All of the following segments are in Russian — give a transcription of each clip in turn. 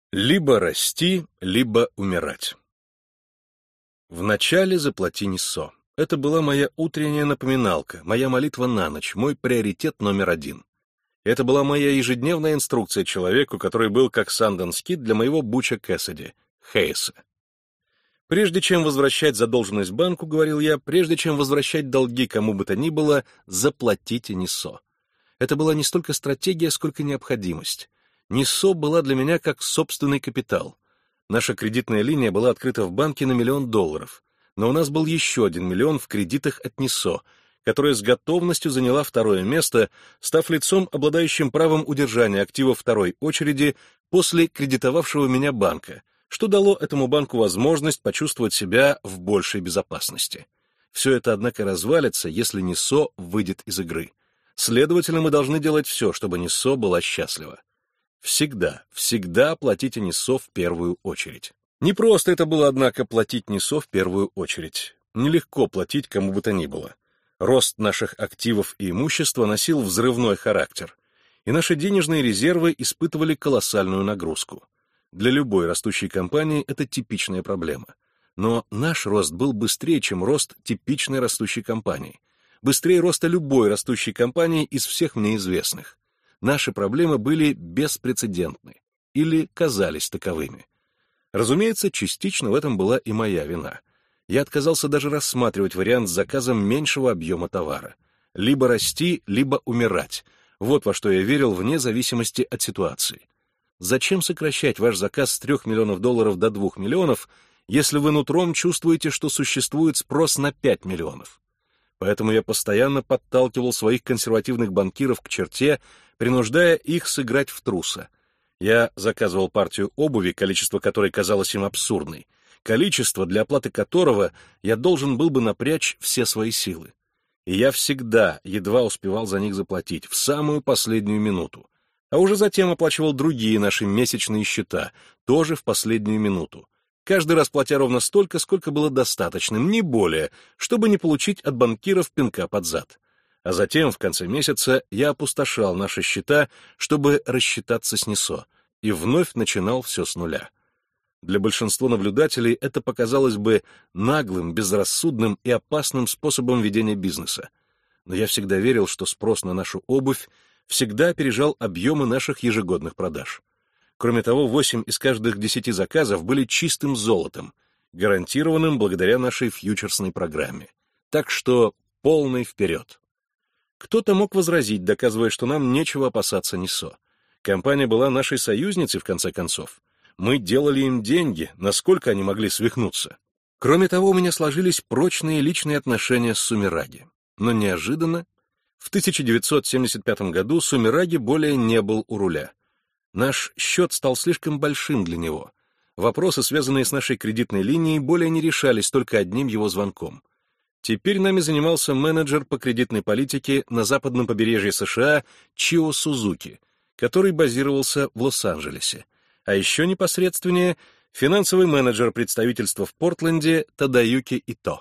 Либо расти, либо умирать. Вначале заплати НИСО. Это была моя утренняя напоминалка, моя молитва на ночь, мой приоритет номер один. Это была моя ежедневная инструкция человеку, который был как Санденс Кид для моего Буча Кэссиди, Хейса. Прежде чем возвращать задолженность банку, говорил я, прежде чем возвращать долги кому бы то ни было, заплатите НИСО. Это была не столько стратегия, сколько необходимость. НИСО была для меня как собственный капитал. Наша кредитная линия была открыта в банке на $1 миллион, но у нас был еще 1 миллион в кредитах от НИСО, которая с готовностью заняла второе место, став лицом, обладающим правом удержания активов второй очереди после кредитовавшего меня банка, что дало этому банку возможность почувствовать себя в большей безопасности. Все это, однако, развалится, если НИСО выйдет из игры. Следовательно, мы должны делать все, чтобы НИСО была счастлива. Всегда платите НИСО в первую очередь. Не просто это было, однако, платить НИСО в первую очередь. Нелегко платить кому бы то ни было. Рост наших активов и имущества носил взрывной характер, и наши денежные резервы испытывали колоссальную нагрузку. Для любой растущей компании это типичная проблема. Но наш рост был быстрее, чем рост типичной растущей компании. Быстрее роста любой растущей компании из всех мне известных. Наши проблемы были беспрецедентны, или казались таковыми. Разумеется, частично в этом была и моя вина. Я отказался даже рассматривать вариант с заказом меньшего объема товара. Либо расти, либо умирать. Вот во что я верил вне зависимости от ситуации. Зачем сокращать ваш заказ с $3 миллионов до 2 миллионов, если вы нутром чувствуете, что существует спрос на 5 миллионов? Поэтому я постоянно подталкивал своих консервативных банкиров к черте, принуждая их сыграть в труса. Я заказывал партию обуви, количество которой казалось им абсурдной, количество, для оплаты которого я должен был бы напрячь все свои силы. И я всегда едва успевал за них заплатить, в самую последнюю минуту. А уже затем оплачивал другие наши месячные счета, тоже в последнюю минуту. Каждый раз платя ровно столько, сколько было достаточным, не более, чтобы не получить от банкиров пинка под зад. А затем, в конце месяца, я опустошал наши счета, чтобы рассчитаться с НИСО, и вновь начинал все с нуля. Для большинства наблюдателей это показалось бы наглым, безрассудным и опасным способом ведения бизнеса. Но я всегда верил, что спрос на нашу обувь всегда опережал объемы наших ежегодных продаж. Кроме того, 8 из каждых 10 заказов были чистым золотом, гарантированным благодаря нашей фьючерсной программе. Так что полный вперед. Кто-то мог возразить, доказывая, что нам нечего опасаться НИСО. Компания была нашей союзницей, в конце концов. Мы делали им деньги, насколько они могли свихнуться. Кроме того, у меня сложились прочные личные отношения с Сумираги. Но неожиданно, в 1975 году Сумираги более не был у руля. Наш счет стал слишком большим для него. Вопросы, связанные с нашей кредитной линией, более не решались только одним его звонком. Теперь нами занимался менеджер по кредитной политике на западном побережье США Чио Сузуки, который базировался в Лос-Анджелесе. А еще непосредственнее финансовый менеджер представительства в Портленде Тадаюки Ито.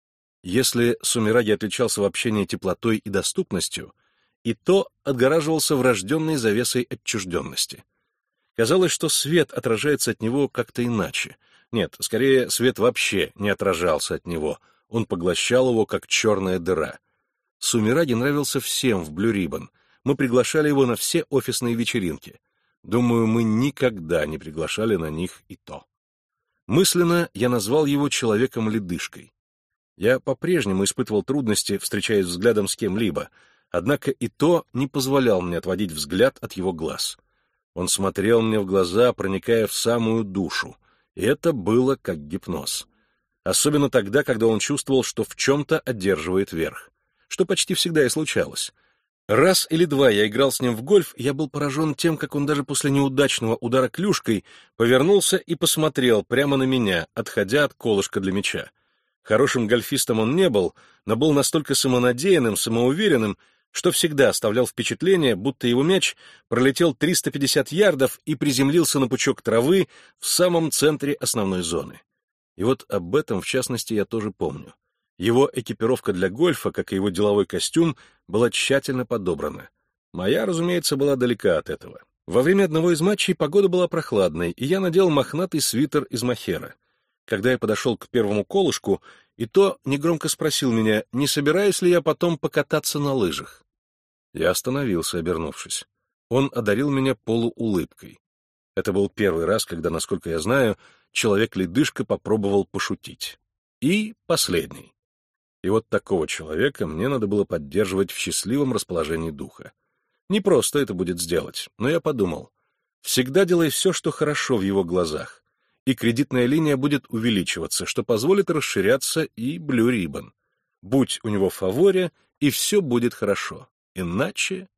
Если Сумираги отличался в общении теплотой и доступностью, Ито отгораживался врожденной завесой отчужденности. Казалось, что свет отражается от него как-то иначе. Нет, скорее, свет вообще не отражался от него, он поглощал его, как черная дыра. Сумираги нравился всем в Blue Ribbon. Мы приглашали его на все офисные вечеринки. Думаю, мы никогда не приглашали на них Ито. Мысленно я назвал его человеком-ледышкой. Я по-прежнему испытывал трудности, встречаясь взглядом с кем-либо, однако Ито не позволял мне отводить взгляд от его глаз. Он смотрел мне в глаза, проникая в самую душу, и это было как гипноз. Особенно тогда, когда он чувствовал, что в чем-то одерживает верх, что почти всегда и случалось. Раз или два я играл с ним в гольф, и я был поражен тем, как он даже после неудачного удара клюшкой повернулся и посмотрел прямо на меня, отходя от колышка для мяча. Хорошим гольфистом он не был, но был настолько самонадеянным, самоуверенным, что всегда оставлял впечатление, будто его мяч пролетел 350 ярдов и приземлился на пучок травы в самом центре основной зоны. И вот об этом, в частности, я тоже помню. Его экипировка для гольфа, как и его деловой костюм, была тщательно подобрана. Моя, разумеется, была далека от этого. Во время одного из матчей погода была прохладной, и я надел мохнатый свитер из мохера. Когда я подошел к первому колышку, и то негромко спросил меня, не собираюсь ли я потом покататься на лыжах. Я остановился, обернувшись. Он одарил меня полуулыбкой. Это был первый раз, когда, насколько я знаю, человек-ледышка попробовал пошутить. И последний. И вот такого человека мне надо было поддерживать в счастливом расположении духа. Не просто это будет сделать, но я подумал, всегда делай все, что хорошо в его глазах, и кредитная линия будет увеличиваться, что позволит расширяться и Blue Ribbon. Будь у него в фаворе, и все будет хорошо. Иначе...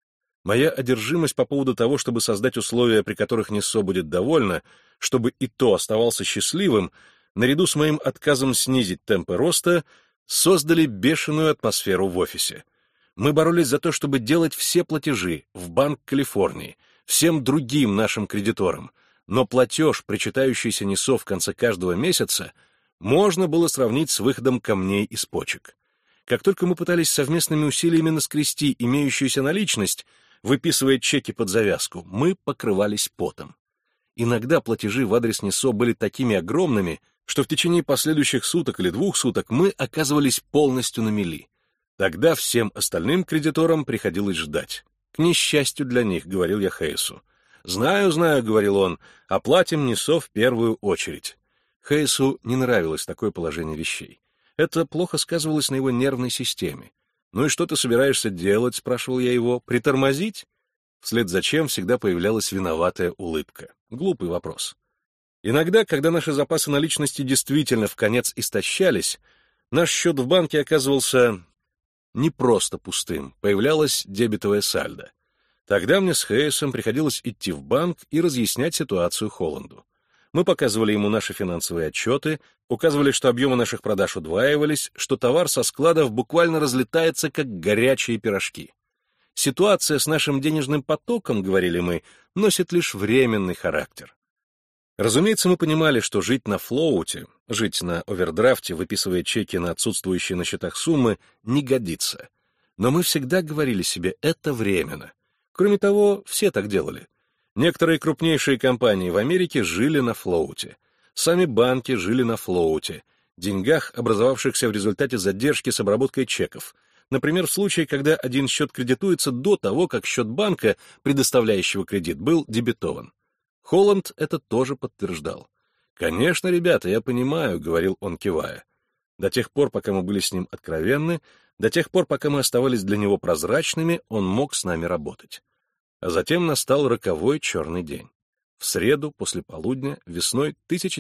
Моя одержимость по поводу того, чтобы создать условия, при которых Ниссо будет довольна, чтобы и то оставался счастливым, наряду с моим отказом снизить темпы роста, создали бешеную атмосферу в офисе. Мы боролись за то, чтобы делать все платежи в Банк Калифорнии, всем другим нашим кредиторам, но платеж, причитающийся Ниссо в конце каждого месяца, можно было сравнить с выходом камней из почек. Как только мы пытались совместными усилиями наскрести имеющуюся наличность, выписывая чеки под завязку, мы покрывались потом. Иногда платежи в адрес Ниссо были такими огромными, что в течение последующих суток или 2 суток мы оказывались полностью на мели. Тогда всем остальным кредиторам приходилось ждать. К несчастью для них, говорил я Хейсу. «Знаю, знаю», — говорил он, — «оплатим Ниссо в первую очередь». Хейсу не нравилось такое положение вещей. Это плохо сказывалось на его нервной системе. «Ну и что ты собираешься делать?» — спрашивал я его. «Притормозить?» Вслед за чем всегда появлялась виноватая улыбка. Глупый вопрос. Иногда, когда наши запасы наличности действительно вконец истощались, наш счет в банке оказывался не просто пустым, появлялась дебетовая сальдо. Тогда мне с Хейсом приходилось идти в банк и разъяснять ситуацию Холланду. Мы показывали ему наши финансовые отчеты, указывали, что объемы наших продаж удваивались, что товар со складов буквально разлетается, как горячие пирожки. Ситуация с нашим денежным потоком, говорили мы, носит лишь временный характер. Разумеется, мы понимали, что жить на флоуте, жить на овердрафте, выписывая чеки на отсутствующие на счетах суммы, не годится. Но мы всегда говорили себе, это временно. Кроме того, все так делали. Некоторые крупнейшие компании в Америке жили на флоуте. Сами банки жили на флоуте, деньгах, образовавшихся в результате задержки с обработкой чеков. Например, в случае, когда один счет кредитуется до того, как счет банка, предоставляющего кредит, был дебетован. Холланд это тоже подтверждал. «Конечно, ребята, я понимаю», — говорил он, кивая. До тех пор, пока мы были с ним откровенны, до тех пор, пока мы оставались для него прозрачными, он мог с нами работать. А затем настал роковой черный день. В среду, после полудня, весной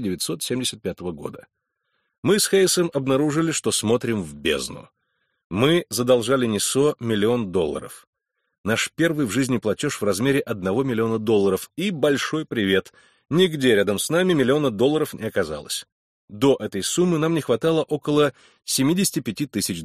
1975 года. Мы с Хейсом обнаружили, что смотрим в бездну. Мы задолжали Ниссо $1 миллион. Наш первый в жизни платеж в размере $1 миллиона, и большой привет. Нигде рядом с нами $1 миллиона не оказалось. До этой суммы нам не хватало около $75 тысяч.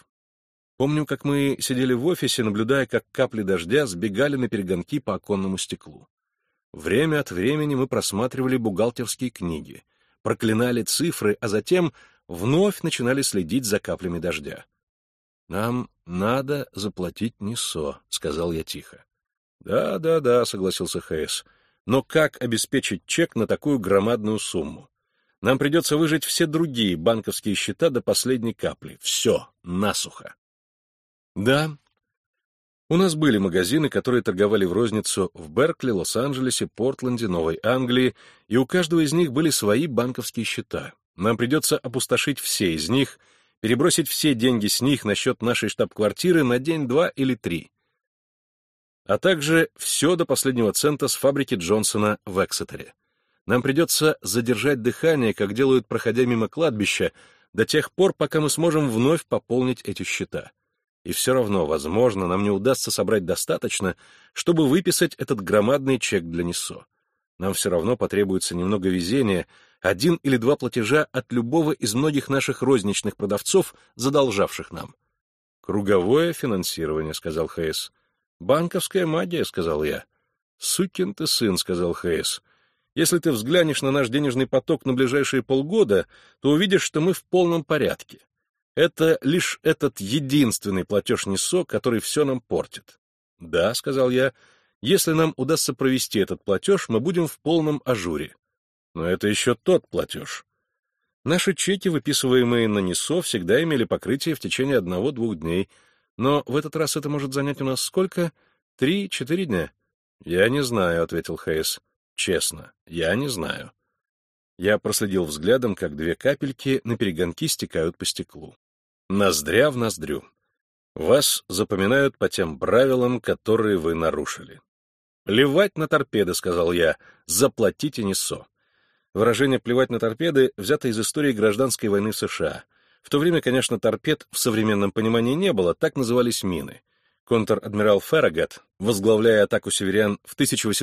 Помню, как мы сидели в офисе, наблюдая, как капли дождя сбегали на перегонки по оконному стеклу. Время от времени мы просматривали бухгалтерские книги, проклинали цифры, а затем вновь начинали следить за каплями дождя. «Нам надо заплатить Ниссо», — сказал я тихо. «Да», — согласился Хейс. «Но как обеспечить чек на такую громадную сумму? Нам придется выжать все другие банковские счета до последней капли. Все, насухо». Да, у нас были магазины, которые торговали в розницу в Беркли, Лос-Анджелесе, Портленде, Новой Англии, и у каждого из них были свои банковские счета. Нам придется опустошить все из них, перебросить все деньги с них на счет нашей штаб-квартиры на день, 2 или 3, а также все до последнего цента с фабрики Джонсона в Эксетере. Нам придется задержать дыхание, как делают, проходя мимо кладбища, до тех пор, пока мы сможем вновь пополнить эти счета. И все равно, возможно, нам не удастся собрать достаточно, чтобы выписать этот громадный чек для Ниссо. Нам все равно потребуется немного везения, 1 или 2 платежа от любого из многих наших розничных продавцов, задолжавших нам. «Круговое финансирование», — сказал Хейс. «Банковская магия», — сказал я. «Сукин ты сын», — сказал Хейс. «Если ты взглянешь на наш денежный поток на ближайшие полгода, то увидишь, что мы в полном порядке. Это лишь этот единственный платеж Ниссо, который все нам портит». «Да», — сказал я, Если нам удастся провести этот платеж, мы будем в полном ажуре. Но это еще тот платеж. Наши чеки, выписываемые на НИСО, всегда имели покрытие в течение 1-2 дней, но в этот раз это может занять у нас сколько? 3-4 дня? Я не знаю, — ответил Хейс. Честно, я не знаю. Я проследил взглядом, как 2 капельки наперегонки стекают по стеклу. Ноздря в ноздрю. Вас запоминают по тем правилам, которые вы нарушили. «Плевать на торпеды», — сказал я, — «заплатите НИСО». Выражение «плевать на торпеды» взято из истории гражданской войны в США. В то время, конечно, торпед в современном понимании не было, так назывались мины. Контр-адмирал Фаррагат, возглавляя атаку северян в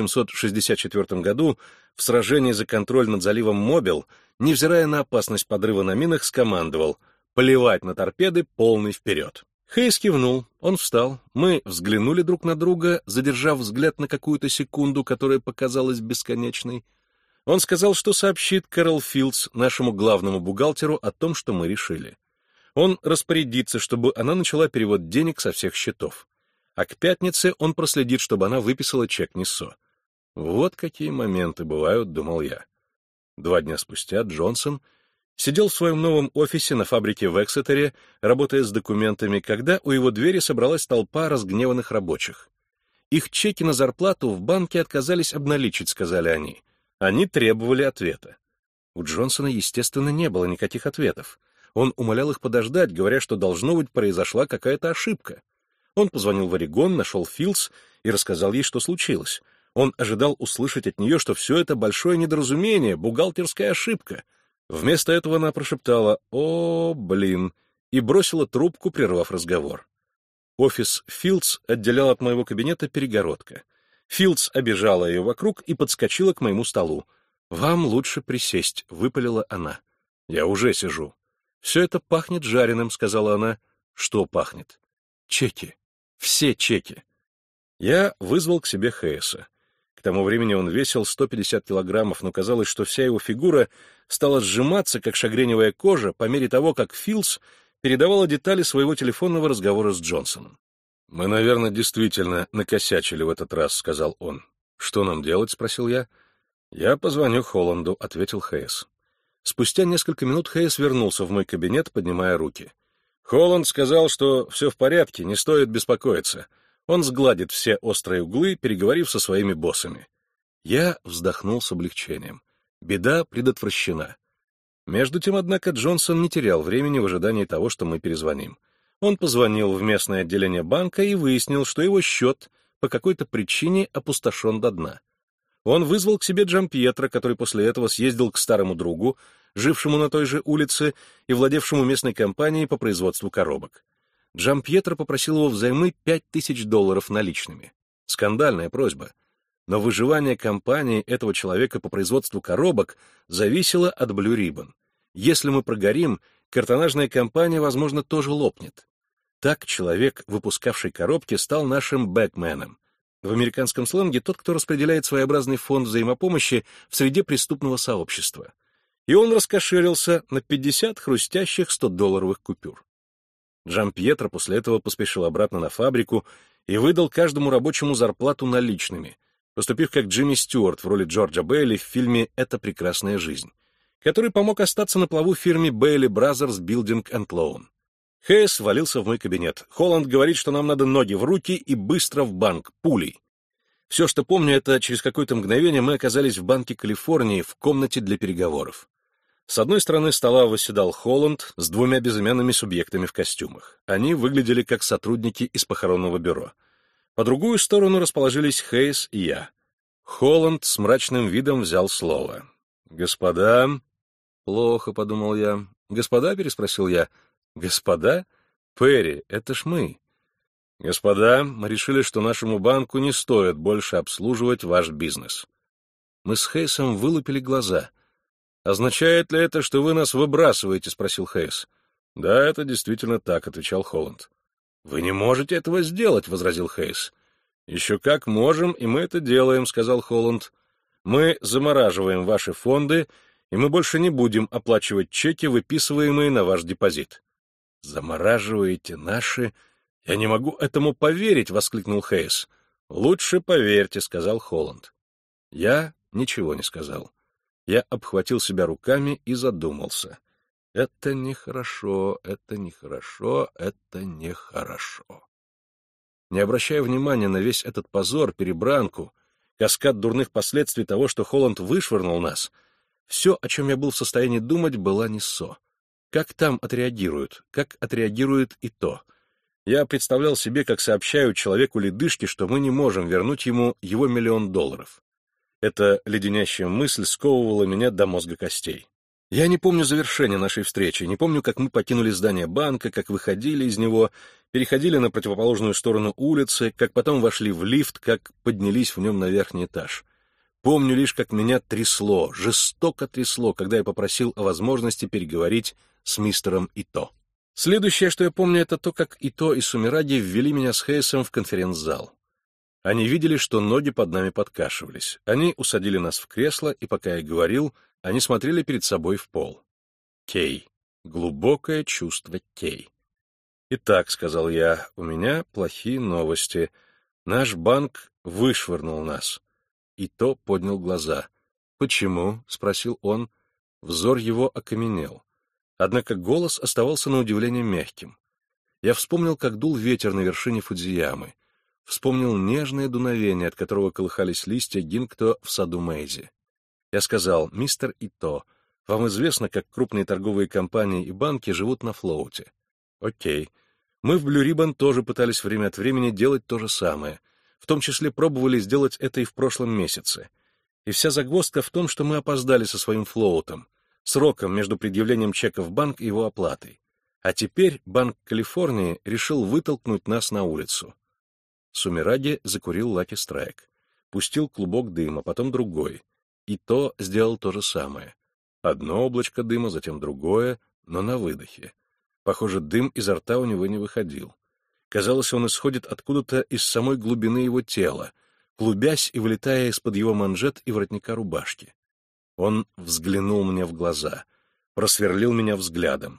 1864 году в сражении за контроль над заливом Мобил, невзирая на опасность подрыва на минах, скомандовал «плевать на торпеды, полный вперед». Хейс кивнул, он встал, мы взглянули друг на друга, задержав взгляд на какую-то секунду, которая показалась бесконечной. Он сказал, что сообщит Кэрол Филдс, нашему главному бухгалтеру, о том, что мы решили. Он распорядится, чтобы она начала перевод денег со всех счетов. А к пятнице он проследит, чтобы она выписала чек НИСО. Вот какие моменты бывают, думал я. 2 дня спустя Джонсон сидел в своем новом офисе на фабрике в Эксетере, работая с документами, когда у его двери собралась толпа разгневанных рабочих. Их чеки на зарплату в банке отказались обналичить, сказали они. Они требовали ответа. У Джонсона, естественно, не было никаких ответов. Он умолял их подождать, говоря, что, должно быть, произошла какая-то ошибка. Он позвонил в Орегон, нашел Филдс и рассказал ей, что случилось. Он ожидал услышать от нее, что все это большое недоразумение, бухгалтерская ошибка. Вместо этого она прошептала «О, блин!» и бросила трубку, прервав разговор. Офис Филдс отделял от моего кабинета перегородка. Филдс обежала ее вокруг и подскочила к моему столу. «Вам лучше присесть», — выпалила она. «Я уже сижу». «Все это пахнет жареным», — сказала она. «Что пахнет?» «Чеки. Все чеки». Я вызвал к себе Хейса. К тому времени он весил 150 килограммов, но казалось, что вся его фигура стала сжиматься, как шагреневая кожа, по мере того, как Филдс передавала детали своего телефонного разговора с Джонсоном. «Мы, наверное, действительно накосячили в этот раз», — сказал он. «Что нам делать?» — спросил я. «Я позвоню Холланду», — ответил Хейс. Спустя несколько минут Хейс вернулся в мой кабинет, поднимая руки. «Холланд сказал, что все в порядке, не стоит беспокоиться. Он сгладит все острые углы, переговорив со своими боссами». Я вздохнул с облегчением. Беда предотвращена. Между тем, однако, Джонсон не терял времени в ожидании того, что мы перезвоним. Он позвонил в местное отделение банка и выяснил, что его счет по какой-то причине опустошен до дна. Он вызвал к себе Джампьетро, который после этого съездил к старому другу, жившему на той же улице и владевшему местной компанией по производству коробок. Джампьетро попросил его взаймы $5000 наличными. Скандальная просьба. Но выживание компании этого человека по производству коробок зависело от Blue Ribbon. Если мы прогорим, картонажная компания, возможно, тоже лопнет. Так человек, выпускавший коробки, стал нашим бэкменом. В американском сленге тот, кто распределяет своеобразный фонд взаимопомощи в среде преступного сообщества. И он раскошелился на 50 хрустящих $100 купюр. Джампьетро после этого поспешил обратно на фабрику и выдал каждому рабочему зарплату наличными, поступив как Джимми Стюарт в роли Джорджа Бейли в фильме «Это прекрасная жизнь», который помог остаться на плаву фирме Bailey Brothers Building and Loan. Хейс валился в мой кабинет. Холланд говорит, что нам надо ноги в руки и быстро в банк, пулей. Все, что помню, это через какое-то мгновение мы оказались в Банке Калифорнии в комнате для переговоров. С одной стороны стола восседал Холланд с 2 безымянными субъектами в костюмах. Они выглядели как сотрудники из похоронного бюро. По другую сторону расположились Хейс и я. Холланд с мрачным видом взял слово. «Господа...» «Плохо», — подумал я. «Господа?» — переспросил я. «Господа? Перри, это ж мы». «Господа, мы решили, что нашему банку не стоит больше обслуживать ваш бизнес». Мы с Хейсом вылупили глаза. «Означает ли это, что вы нас выбрасываете?» — спросил Хейс. «Да, это действительно так», — отвечал Холланд. «Вы не можете этого сделать», — возразил Хейс. «Еще как можем, и мы это делаем», — сказал Холланд. «Мы замораживаем ваши фонды, и мы больше не будем оплачивать чеки, выписываемые на ваш депозит». «Замораживаете наши...» «Я не могу этому поверить», — воскликнул Хейс. «Лучше поверьте», — сказал Холланд. Я ничего не сказал. Я обхватил себя руками и задумался. Это нехорошо, это нехорошо, это нехорошо. Не обращая внимания на весь этот позор, перебранку, каскад дурных последствий того, что Холланд вышвырнул нас, все, о чем я был в состоянии думать, была Ниссо. Как там отреагируют, как отреагирует и то. Я представлял себе, как сообщают человеку ледышки, что мы не можем вернуть ему его $1 миллион. Эта леденящая мысль сковывала меня до мозга костей. Я не помню завершения нашей встречи, не помню, как мы покинули здание банка, как выходили из него, переходили на противоположную сторону улицы, как потом вошли в лифт, как поднялись в нем на верхний этаж. Помню лишь, как меня трясло, жестоко трясло, когда я попросил о возможности переговорить с мистером Ито. Следующее, что я помню, это то, как Ито и Сумираги ввели меня с Хейсом в конференц-зал. Они видели, что ноги под нами подкашивались. Они усадили нас в кресло, и пока я говорил, они смотрели перед собой в пол. Кей. Глубокое чувство Кей. «Итак», — сказал я, — «у меня плохие новости. Наш банк вышвырнул нас». Ито поднял глаза. «Почему?» — спросил он. Взор его окаменел. Однако голос оставался на удивление мягким. Я вспомнил, как дул ветер на вершине Фудзиямы. Вспомнил нежное дуновение, от которого колыхались листья гинкто в саду Мэйзи. Я сказал: «Мистер Ито, вам известно, как крупные торговые компании и банки живут на флоуте?» «Окей. Мы в Blue Ribbon тоже пытались время от времени делать то же самое. В том числе пробовали сделать это и в прошлом месяце. И вся загвоздка в том, что мы опоздали со своим флоутом, сроком между предъявлением чека в банк и его оплатой. А теперь Банк Калифорнии решил вытолкнуть нас на улицу». Сумираги закурил Лаки Страйк. Пустил клубок дыма, потом другой. Ито сделал то же самое. Одно облачко дыма, затем другое, но на выдохе. Похоже, дым изо рта у него не выходил. Казалось, он исходит откуда-то из самой глубины его тела, клубясь и вылетая из-под его манжет и воротника рубашки. Он взглянул мне в глаза, просверлил меня взглядом.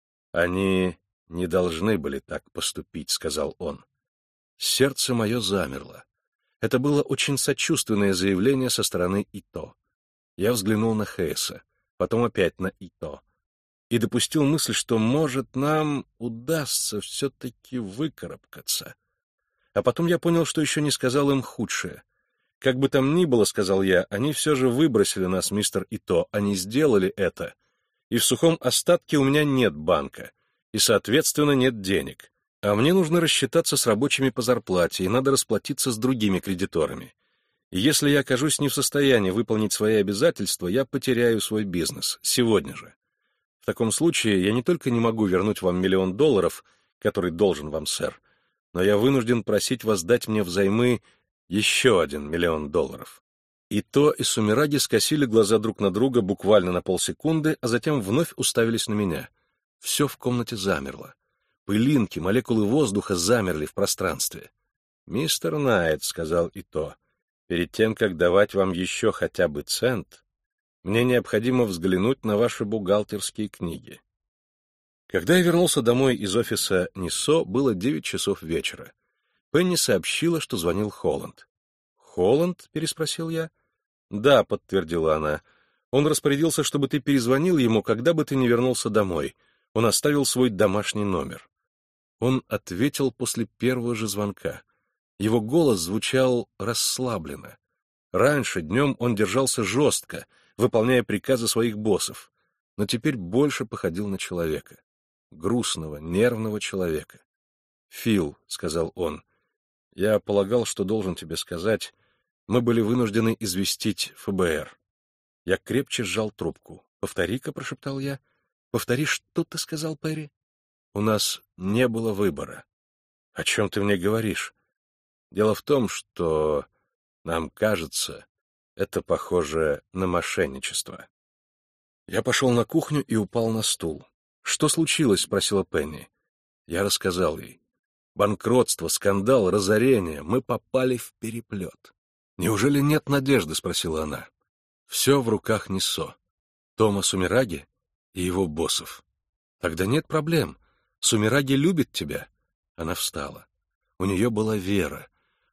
«Они не должны были так поступить», — сказал он. Сердце мое замерло. Это было очень сочувственное заявление со стороны Ито. Я взглянул на Хейса, потом опять на Ито, и допустил мысль, что, может, нам удастся все-таки выкарабкаться. А потом я понял, что еще не сказал им худшее. Как бы там ни было, сказал я, они все же выбросили нас, мистер Ито, они сделали это. И в сухом остатке у меня нет банка, и, соответственно, нет денег. А мне нужно рассчитаться с рабочими по зарплате, и надо расплатиться с другими кредиторами. И если я окажусь не в состоянии выполнить свои обязательства, я потеряю свой бизнес сегодня же. В таком случае я не только не могу вернуть вам $1 миллион, который должен вам, сэр, но я вынужден просить вас дать мне взаймы еще $1 миллион. Ито и Сумираги скосили глаза друг на друга буквально на полсекунды, а затем вновь уставились на меня. Все в комнате замерло. Пылинки, молекулы воздуха замерли в пространстве. «Мистер Найт», — сказал Ито, — «перед тем, как давать вам еще хотя бы цент, мне необходимо взглянуть на ваши бухгалтерские книги». Когда я вернулся домой из офиса Ниссо, было 9 часов вечера. Пенни сообщила, что звонил Холланд. «Холланд?» — переспросил я. «Да», — подтвердила она. «Он распорядился, чтобы ты перезвонил ему, когда бы ты не вернулся домой. Он оставил свой домашний номер». Он ответил после первого же звонка. Его голос звучал расслабленно. Раньше днем он держался жестко, выполняя приказы своих боссов, но теперь больше походил на человека. Грустного, нервного человека. «Фил», — сказал он, — «я полагал, что должен тебе сказать, мы были вынуждены известить ФБР». Я крепче сжал трубку. «Повтори-ка», — прошептал я. «Повтори, что ты сказал, Перри?» «У нас не было выбора». «О чем ты мне говоришь?» «Дело в том, что, нам кажется, это похоже на мошенничество». Я пошел на кухню и упал на стул. «Что случилось?» — спросила Пенни. Я рассказал ей. «Банкротство, скандал, разорение. Мы попали в переплет». «Неужели нет надежды?» — спросила она. «Все в руках Ниссо. Тома Сумираги и его боссов». «Тогда нет проблем. Сумираги любит тебя». Она встала. У нее была вера.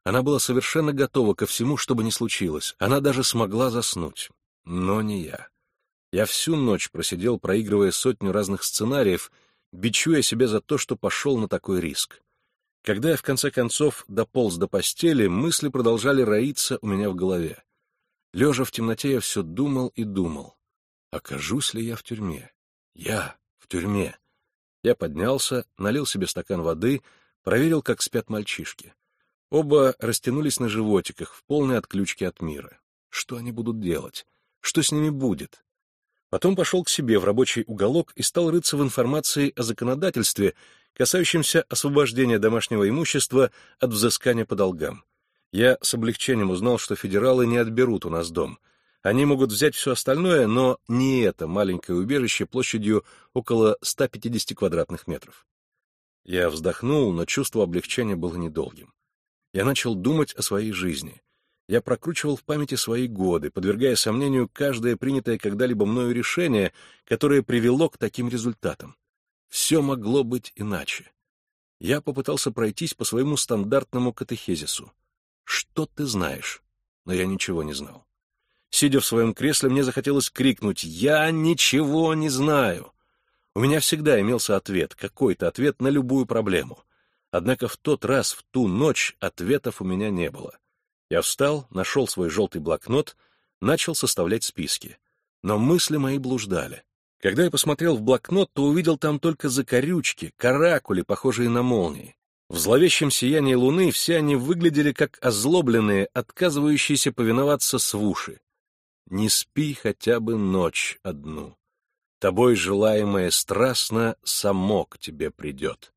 Она была совершенно готова ко всему, что бы ни случилось. Она даже смогла заснуть. Но не я. Я всю ночь просидел, проигрывая сотню разных сценариев, бичуя себя за то, что пошел на такой риск. Когда я в конце концов дополз до постели, мысли продолжали роиться у меня в голове. Лежа в темноте, я все думал и думал. Окажусь ли я в тюрьме? Я в тюрьме. Я поднялся, налил себе стакан воды, проверил, как спят мальчишки. Оба растянулись на животиках в полной отключке от мира. Что они будут делать? Что с ними будет? Потом пошел к себе в рабочий уголок и стал рыться в информации о законодательстве, касающемся освобождения домашнего имущества от взыскания по долгам. Я с облегчением узнал, что федералы не отберут у нас дом. Они могут взять все остальное, но не это маленькое убежище площадью около 150 квадратных метров. Я вздохнул, но чувство облегчения было недолгим. Я начал думать о своей жизни. Я прокручивал в памяти свои годы, подвергая сомнению каждое принятое когда-либо мною решение, которое привело к таким результатам. Все могло быть иначе. Я попытался пройтись по своему стандартному катехезису. «Что ты знаешь?» Но я ничего не знал. Сидя в своем кресле, мне захотелось крикнуть: «Я ничего не знаю!» У меня всегда имелся ответ, какой-то ответ на любую проблему. Однако в тот раз, в ту ночь, ответов у меня не было. Я встал, нашел свой желтый блокнот, начал составлять списки. Но мысли мои блуждали. Когда я посмотрел в блокнот, то увидел там только закорючки, каракули, похожие на молнии. В зловещем сиянии луны все они выглядели как озлобленные, отказывающиеся повиноваться свуши. «Не спи хотя бы ночь одну. Тобой желаемое страстно само к тебе придет».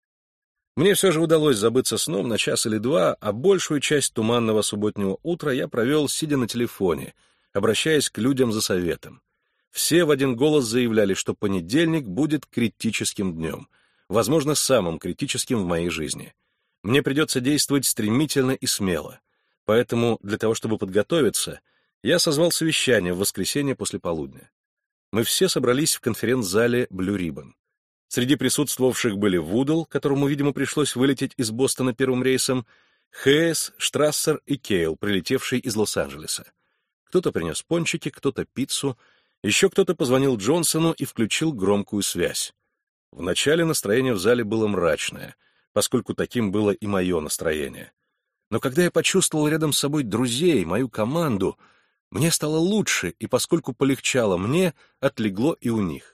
Мне все же удалось забыться сном на час или два, а большую часть туманного субботнего утра я провел, сидя на телефоне, обращаясь к людям за советом. Все в один голос заявляли, что понедельник будет критическим днем, возможно, самым критическим в моей жизни. Мне придется действовать стремительно и смело. Поэтому для того, чтобы подготовиться, я созвал совещание в воскресенье после полудня. Мы все собрались в конференц-зале Blue Ribbon. Среди присутствовавших были Вудл, которому, видимо, пришлось вылететь из Бостона первым рейсом, Хейс, Штрассер и Кейл, прилетевший из Лос-Анджелеса. Кто-то принес пончики, кто-то пиццу, еще кто-то позвонил Джонсону и включил громкую связь. Вначале настроение в зале было мрачное, поскольку таким было и мое настроение. Но когда я почувствовал рядом с собой друзей, мою команду, мне стало лучше, и поскольку полегчало мне, отлегло и у них.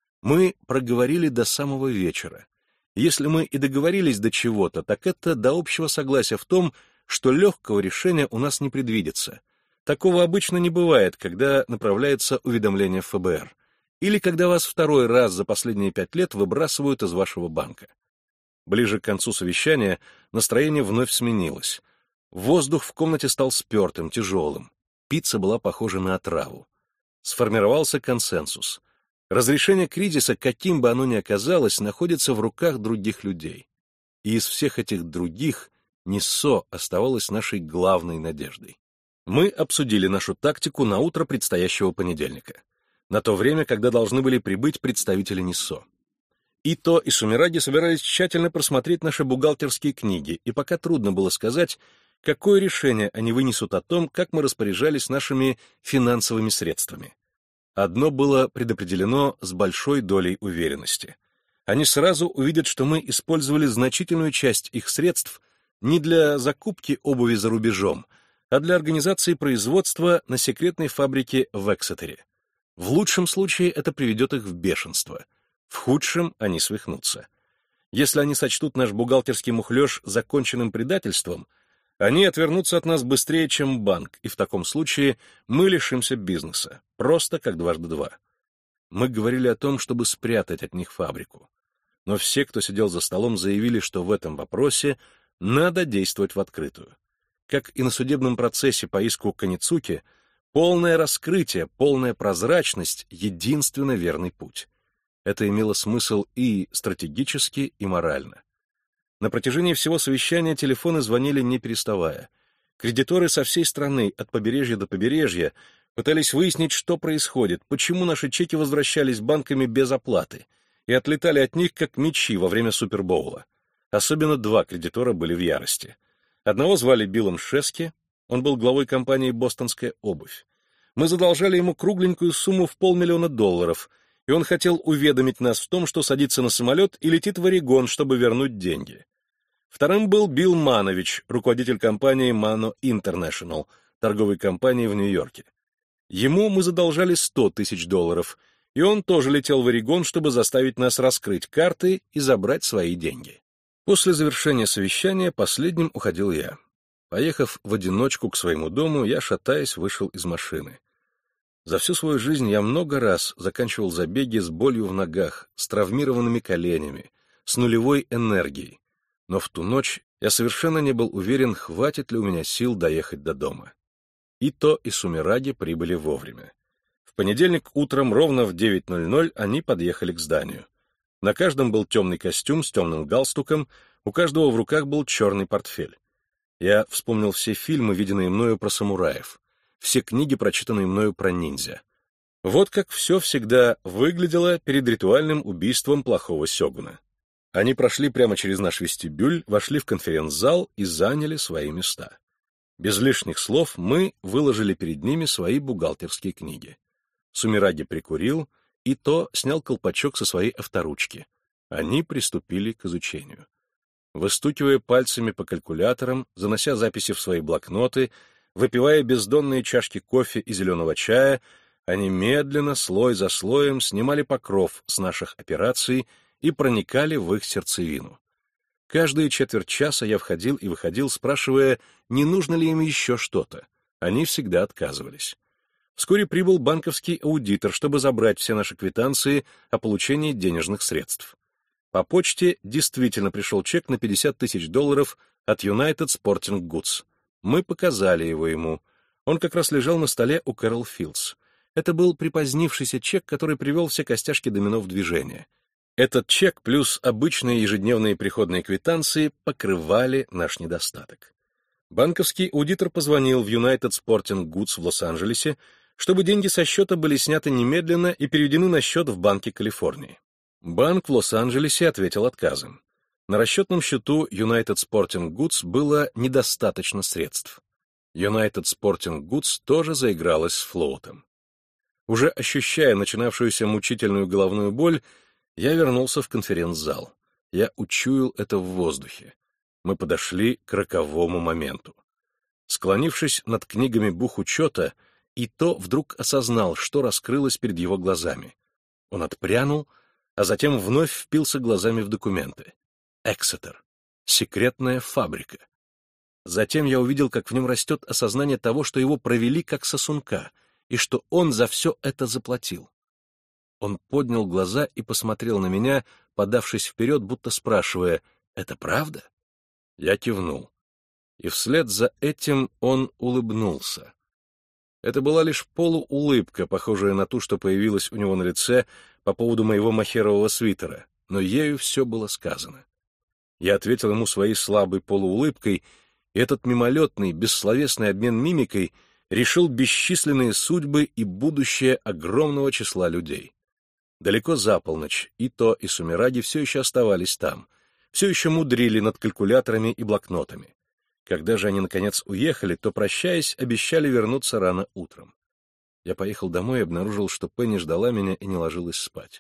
Мы проговорили до самого вечера. Если мы и договорились до чего-то, так это до общего согласия в том, что легкого решения у нас не предвидится. Такого обычно не бывает, когда направляется уведомление в ФБР, или когда вас второй раз за последние 5 лет выбрасывают из вашего банка. Ближе к концу совещания настроение вновь сменилось. Воздух в комнате стал спертым, тяжелым. Пицца была похожа на отраву. Сформировался консенсус. Разрешение кризиса, каким бы оно ни оказалось, находится в руках других людей. И из всех этих других Ниссо оставалась нашей главной надеждой. Мы обсудили нашу тактику на утро предстоящего понедельника, на то время, когда должны были прибыть представители Ниссо. Ито и Сумираги собирались тщательно просмотреть наши бухгалтерские книги, и пока трудно было сказать, какое решение они вынесут о том, как мы распоряжались нашими финансовыми средствами. Одно было предопределено с большой долей уверенности. Они сразу увидят, что мы использовали значительную часть их средств не для закупки обуви за рубежом, а для организации производства на секретной фабрике в Эксетере. В лучшем случае это приведет их в бешенство, в худшем они свихнутся. Если они сочтут наш бухгалтерский мухлёж законченным предательством, они отвернутся от нас быстрее, чем банк, и в таком случае мы лишимся бизнеса, просто как 2 × 2. Мы говорили о том, чтобы спрятать от них фабрику. Но все, кто сидел за столом, заявили, что в этом вопросе надо действовать в открытую. Как и на судебном процессе по иску Каницуки, полное раскрытие, полная прозрачность — единственно верный путь. Это имело смысл и стратегически, и морально. На протяжении всего совещания телефоны звонили не переставая. Кредиторы со всей страны, от побережья до побережья, пытались выяснить, что происходит, почему наши чеки возвращались банками без оплаты и отлетали от них, как мячи во время Супербоула. Особенно 2 кредитора были в ярости. Одного звали Биллом Шески, он был главой компании «Бостонская обувь». Мы задолжали ему кругленькую сумму в $500 000, и он хотел уведомить нас в том, что садится на самолет и летит в Орегон, чтобы вернуть деньги. Вторым был Билл Манович, руководитель компании Mano International, торговой компании в Нью-Йорке. Ему мы задолжали $100 000, и он тоже летел в Орегон, чтобы заставить нас раскрыть карты и забрать свои деньги. После завершения совещания последним уходил я. Поехав в одиночку к своему дому, я, шатаясь, вышел из машины. За всю свою жизнь я много раз заканчивал забеги с болью в ногах, с травмированными коленями, с нулевой энергией. Но в ту ночь я совершенно не был уверен, хватит ли у меня сил доехать до дома. Ито и Сумираги прибыли вовремя. В понедельник утром ровно в 9:00 они подъехали к зданию. На каждом был темный костюм с темным галстуком, у каждого в руках был черный портфель. Я вспомнил все фильмы, виденные мною про самураев, все книги, прочитанные мною про ниндзя. Вот как все всегда выглядело перед ритуальным убийством плохого сёгуна. Они прошли прямо через наш вестибюль, вошли в конференц-зал и заняли свои места. Без лишних слов мы выложили перед ними свои бухгалтерские книги. Сумираги прикурил, Ито снял колпачок со своей авторучки. Они приступили к изучению. Выстукивая пальцами по калькуляторам, занося записи в свои блокноты, выпивая бездонные чашки кофе и зеленого чая, они медленно, слой за слоем, снимали покров с наших операций и проникали в их сердцевину. Каждые четверть часа я входил и выходил, спрашивая, не нужно ли им еще что-то. Они всегда отказывались. Вскоре прибыл банковский аудитор, чтобы забрать все наши квитанции о получении денежных средств. По почте действительно пришел чек на $50 000 от United Sporting Goods. Мы показали его ему. Он как раз лежал на столе у Кэрол Филдс. Это был припозднившийся чек, который привел все костяшки домино в движение. Этот чек плюс обычные ежедневные приходные квитанции покрывали наш недостаток. Банковский аудитор позвонил в United Sporting Goods в Лос-Анджелесе, чтобы деньги со счета были сняты немедленно и переведены на счет в Банке Калифорнии. Банк в Лос-Анджелесе ответил отказом. На расчетном счету United Sporting Goods было недостаточно средств. United Sporting Goods тоже заигралась с флоутом. Уже ощущая начинавшуюся мучительную головную боль, я вернулся в конференц-зал. Я учуял это в воздухе. Мы подошли к роковому моменту. Склонившись над книгами бухучета, Ито вдруг осознал, что раскрылось перед его глазами. Он отпрянул, а затем вновь впился глазами в документы. Эксетер. Секретная фабрика. Затем я увидел, как в нем растет осознание того, что его провели как сосунка, и что он за все это заплатил. Он поднял глаза и посмотрел на меня, подавшись вперед, будто спрашивая, «Это правда?» Я кивнул. И вслед за этим он улыбнулся. Это была лишь полуулыбка, похожая на ту, что появилась у него на лице по поводу моего мохерового свитера, но ею все было сказано. Я ответил ему своей слабой полуулыбкой, и этот мимолетный, бессловесный обмен мимикой решил бесчисленные судьбы и будущее огромного числа людей. Далеко за полночь Ито и Сумираги все еще оставались там, все еще мудрили над калькуляторами и блокнотами. Когда же они, наконец, уехали, то, прощаясь, обещали вернуться рано утром. Я поехал домой и обнаружил, что Пенни ждала меня и не ложилась спать.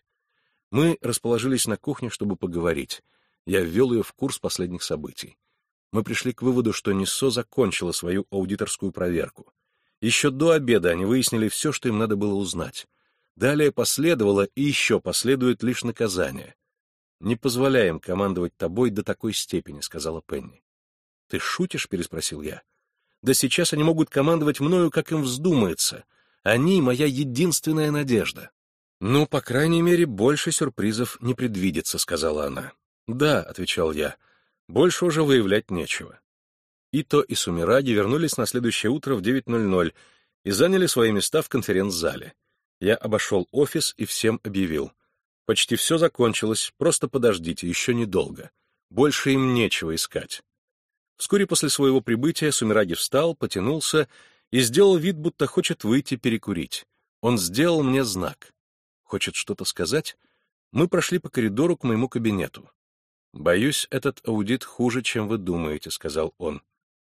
Мы расположились на кухне, чтобы поговорить. Я ввел ее в курс последних событий. Мы пришли к выводу, что Ниссо закончила свою аудиторскую проверку. Еще до обеда они выяснили все, что им надо было узнать. Далее последовало и еще последует лишь наказание. «Не позволяем командовать тобой до такой степени», — сказала Пенни. «Ты шутишь?» — переспросил я. «Да сейчас они могут командовать мною, как им вздумается. Они — моя единственная надежда». «Ну, по крайней мере, больше сюрпризов не предвидится», — сказала она. «Да», — отвечал я, — «больше уже выявлять нечего». Ито и Сумираги вернулись на следующее утро в 9:00 и заняли свои места в конференц-зале. Я обошел офис и всем объявил. «Почти все закончилось, просто подождите, еще недолго. Больше им нечего искать». Вскоре после своего прибытия Сумираги встал, потянулся и сделал вид, будто хочет выйти перекурить. Он сделал мне знак. Хочет что-то сказать? Мы прошли по коридору к моему кабинету. «Боюсь, этот аудит хуже, чем вы думаете», — сказал он.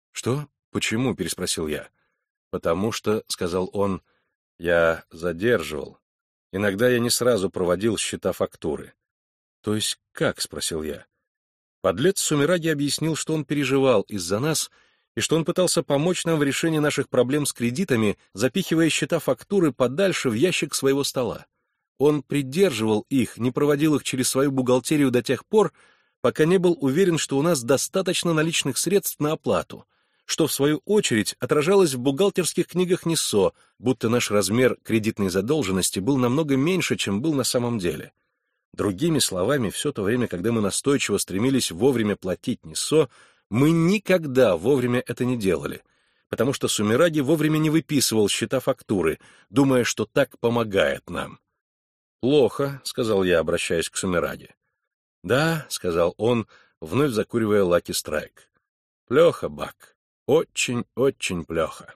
«Что? Почему?» — переспросил я. «Потому что, — сказал он, — я задерживал. Иногда я не сразу проводил счета-фактуры». «То есть как?» — спросил я. Подлец Сумираги объяснил, что он переживал из-за нас и что он пытался помочь нам в решении наших проблем с кредитами, запихивая счета-фактуры подальше в ящик своего стола. Он придерживал их, не проводил их через свою бухгалтерию до тех пор, пока не был уверен, что у нас достаточно наличных средств на оплату, что, в свою очередь, отражалось в бухгалтерских книгах НИСО, будто наш размер кредитной задолженности был намного меньше, чем был на самом деле. Другими словами, все то время, когда мы настойчиво стремились вовремя платить НИСО, мы никогда вовремя это не делали, потому что Сумираги вовремя не выписывал счета-фактуры, думая, что так помогает нам. «Плохо», — сказал я, обращаясь к Сумираги. «Да», — сказал он, вновь закуривая Лаки Страйк. «Плохо, Бак. Очень-очень плохо».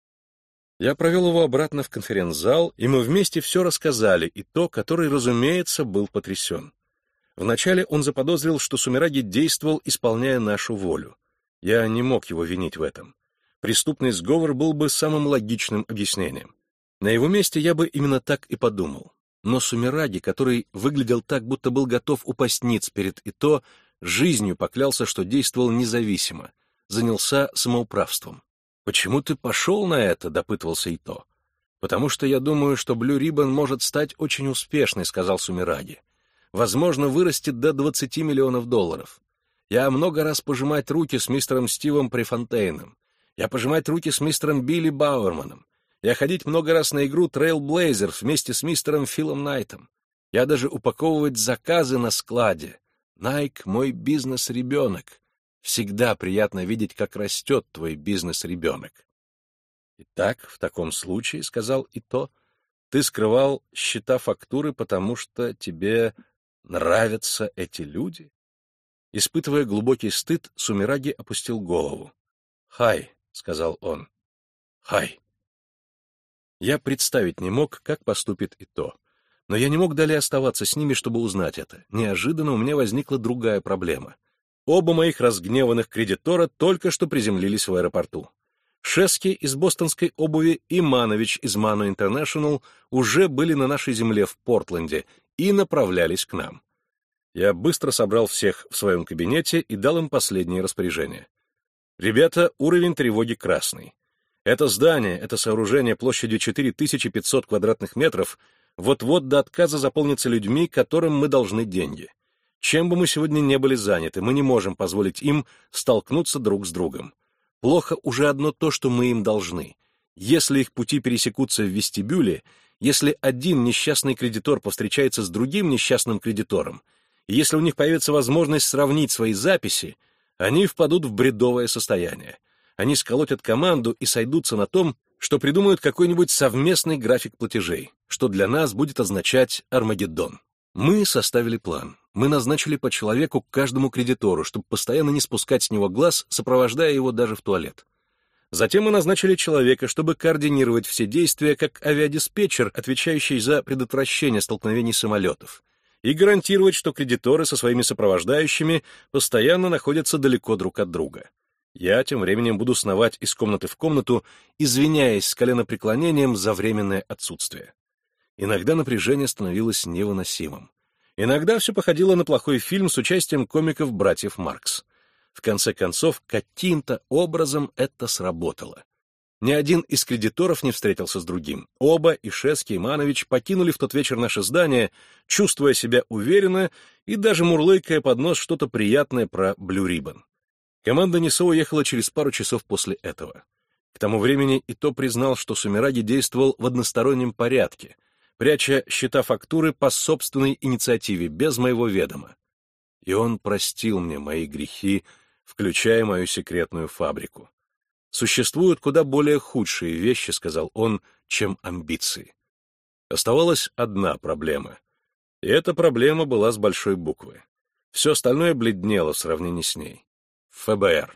Я провел его обратно в конференц-зал, и мы вместе все рассказали, и то, который, разумеется, был потрясен. Вначале он заподозрил, что Сумираги действовал, исполняя нашу волю. Я не мог его винить в этом. Преступный сговор был бы самым логичным объяснением. На его месте я бы именно так и подумал. Но Сумираги, который выглядел так, будто был готов упасть ниц перед Ито, жизнью поклялся, что действовал независимо, занялся самоуправством. «Почему ты пошел на это?» — допытывался Ито. «Потому что я думаю, что Blue Ribbon может стать очень успешной», — сказал Сумираги. «Возможно, вырастет до $20 миллионов. Я много раз пожимать руки с мистером Стивом Префонтейном. Я пожимать руки с мистером Билли Бауэрманом. Я ходить много раз на игру Trailblazers вместе с мистером Филом Найтом. Я даже упаковывать заказы на складе. Nike — мой бизнес-ребенок. Всегда приятно видеть, как растет твой бизнес-ребенок». «Итак, в таком случае, — сказал Ито, — ты скрывал счета-фактуры, потому что тебе нравятся эти люди?» Испытывая глубокий стыд, Сумираги опустил голову. «Хай», — сказал он, — «хай». Я представить не мог, как поступит Ито. Но я не мог далее оставаться с ними, чтобы узнать это. Неожиданно у меня возникла другая проблема. Оба моих разгневанных кредитора только что приземлились в аэропорту. Шески из бостонской обуви и Манович из Mano International уже были на нашей земле в Портленде и направлялись к нам. Я быстро собрал всех в своем кабинете и дал им последние распоряжения. «Ребята, уровень тревоги красный. Это здание, это сооружение площадью 4500 квадратных метров вот-вот до отказа заполнится людьми, которым мы должны деньги. Чем бы мы сегодня не были заняты, мы не можем позволить им столкнуться друг с другом. Плохо уже одно то, что мы им должны. Если их пути пересекутся в вестибюле, если один несчастный кредитор повстречается с другим несчастным кредитором, и если у них появится возможность сравнить свои записи, они впадут в бредовое состояние. Они сколотят команду и сойдутся на том, что придумают какой-нибудь совместный график платежей, что для нас будет означать Армагеддон. Мы составили план. Мы назначили по человеку к каждому кредитору, чтобы постоянно не спускать с него глаз, сопровождая его даже в туалет. Затем мы назначили человека, чтобы координировать все действия, как авиадиспетчер, отвечающий за предотвращение столкновений самолетов, и гарантировать, что кредиторы со своими сопровождающими постоянно находятся далеко друг от друга. Я тем временем буду сновать из комнаты в комнату, извиняясь с коленопреклонением за временное отсутствие. Иногда напряжение становилось невыносимым. Иногда все походило на плохой фильм с участием комиков-братьев Маркс. В конце концов, каким-то образом это сработало. Ни один из кредиторов не встретился с другим. Оба, и Шески, и Манович, покинули в тот вечер наше здание, чувствуя себя уверенно и даже мурлыкая под нос что-то приятное про Blue Ribbon. Команда НИСО уехала через пару часов после этого. К тому времени Ито признал, что Сумираги действовал в одностороннем порядке, пряча счета-фактуры по собственной инициативе, без моего ведома. И он простил мне мои грехи, включая мою секретную фабрику. «Существуют куда более худшие вещи, — сказал он, — чем амбиции». Оставалась одна проблема. И эта проблема была с большой буквы. Все остальное бледнело в сравнении с ней. ФБР.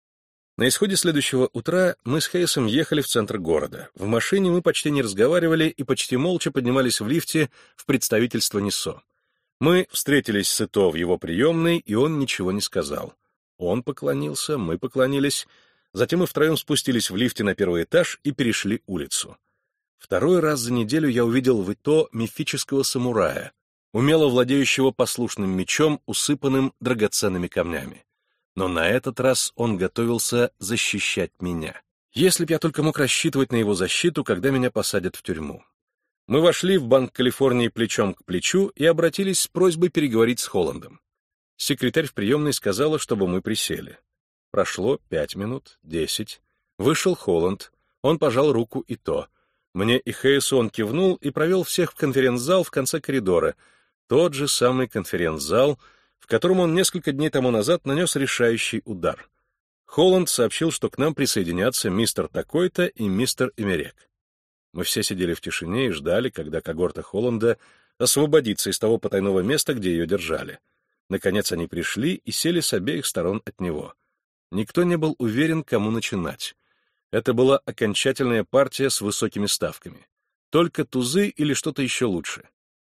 На исходе следующего утра мы с Хейсом ехали в центр города. В машине мы почти не разговаривали и почти молча поднимались в лифте в представительство НИСО. Мы встретились с Ито в его приемной, и он ничего не сказал. Он поклонился, мы поклонились. Затем мы втроем спустились в лифте на первый этаж и перешли улицу. Второй раз за неделю я увидел в Ито мифического самурая, умело владеющего послушным мечом, усыпанным драгоценными камнями. Но на этот раз он готовился защищать меня. Если б я только мог рассчитывать на его защиту, когда меня посадят в тюрьму. Мы вошли в Банк Калифорнии плечом к плечу и обратились с просьбой переговорить с Холландом. Секретарь в приемной сказала, чтобы мы присели. Прошло 5 минут, 10. Вышел Холланд. Он пожал руку Ито. Мне и Хейсу он кивнул и провел всех в конференц-зал в конце коридора, тот же самый конференц-зал, в котором он несколько дней тому назад нанес решающий удар. Холланд сообщил, что к нам присоединятся мистер такой-то и мистер Эмерек. Мы все сидели в тишине и ждали, когда когорта Холланда освободится из того потайного места, где ее держали. Наконец они пришли и сели с обеих сторон от него. Никто не был уверен, кому начинать. Это была окончательная партия с высокими ставками. Только тузы или что-то еще лучше.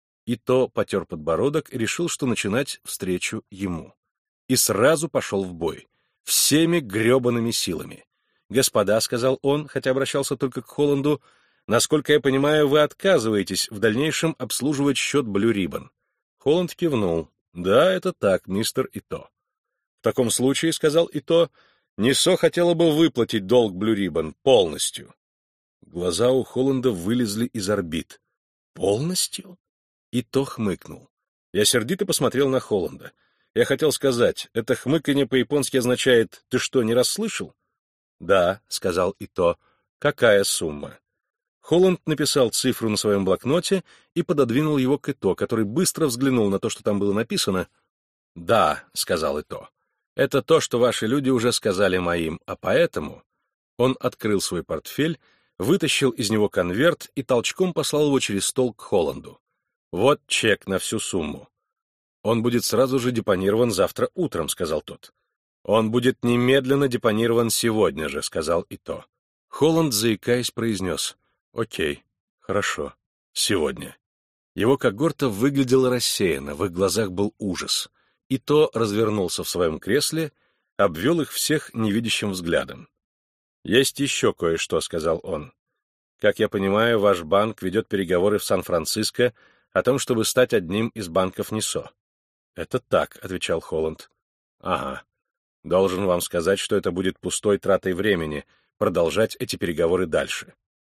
Ито потер подбородок и решил, что начинать встречу ему. И сразу пошел в бой. Всеми гребаными силами. «Господа», — сказал он, хотя обращался только к Холланду, — «насколько я понимаю, вы отказываетесь в дальнейшем обслуживать счет Blue Ribbon». Холланд кивнул. «Да, это так, мистер Ито». «В таком случае», — сказал Ито, — «Нисо хотела бы выплатить долг Blue Ribbon полностью». Глаза у Холланда вылезли из орбит. «Полностью?» Ито хмыкнул. Я сердито посмотрел на Холланда. Я хотел сказать, это хмыканье по-японски означает «ты что, не расслышал?» «Да», — сказал Ито. «Какая сумма?» Холланд написал цифру на своем блокноте и пододвинул его к Ито, который быстро взглянул на то, что там было написано. «Да», — сказал Ито, — «это то, что ваши люди уже сказали моим, а поэтому...» Он открыл свой портфель, вытащил из него конверт и толчком послал его через стол к Холланду. «Вот чек на всю сумму». «Он будет сразу же депонирован завтра утром», — сказал тот. «Он будет немедленно депонирован сегодня же», — сказал Ито. Холланд, заикаясь, произнес: «Окей, хорошо, сегодня». Его когорта выглядела рассеянно, в их глазах был ужас. Ито развернулся в своем кресле, обвел их всех невидящим взглядом. «Есть еще кое-что», — сказал он. «Как я понимаю, ваш банк ведет переговоры в Сан-Франциско о том, чтобы стать одним из банков Нисо». «Это так», — отвечал Холланд. «Ага. Должен вам сказать, что это будет пустой тратой времени, продолжать эти переговоры дальше».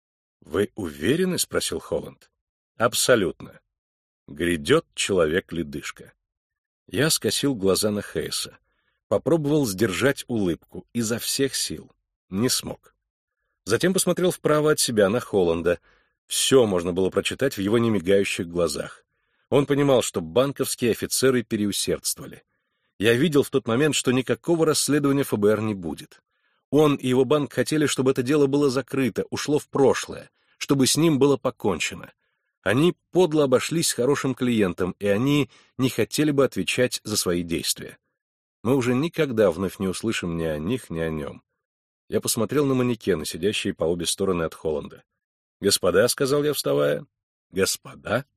«Вы уверены?» — спросил Холланд. «Абсолютно. Грядет человек-ледышка». Я скосил глаза на Хейса. Попробовал сдержать улыбку изо всех сил. Не смог. Затем посмотрел вправо от себя на Холланда. Все можно было прочитать в его немигающих глазах. Он понимал, что банковские офицеры переусердствовали. Я видел в тот момент, что никакого расследования ФБР не будет. Он и его банк хотели, чтобы это дело было закрыто, ушло в прошлое, чтобы с ним было покончено. Они подло обошлись с хорошим клиентом, и они не хотели бы отвечать за свои действия. Мы уже никогда вновь не услышим ни о них, ни о нем. Я посмотрел на манекены, сидящие по обе стороны от Холланда. «Господа», — сказал я, вставая, — «господа».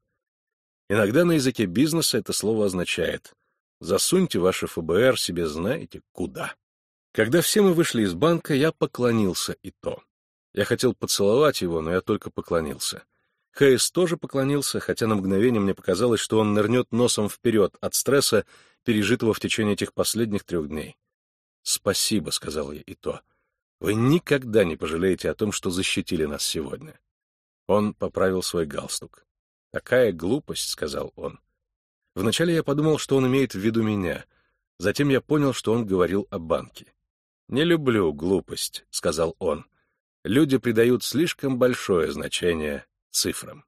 Иногда на языке бизнеса это слово означает «засуньте ваше ФБР себе знаете куда». Когда все мы вышли из банка, я поклонился Ито. Я хотел поцеловать его, но я только поклонился. Хейс тоже поклонился, хотя на мгновение мне показалось, что он нырнет носом вперед от стресса, пережитого в течение этих последних 3 дней. «Спасибо», — сказал я Ито. «Вы никогда не пожалеете о том, что защитили нас сегодня». Он поправил свой галстук. «Такая глупость», — сказал он. Вначале я подумал, что он имеет в виду меня. Затем я понял, что он говорил о банке. «Не люблю глупость», — сказал он. «Люди придают слишком большое значение цифрам».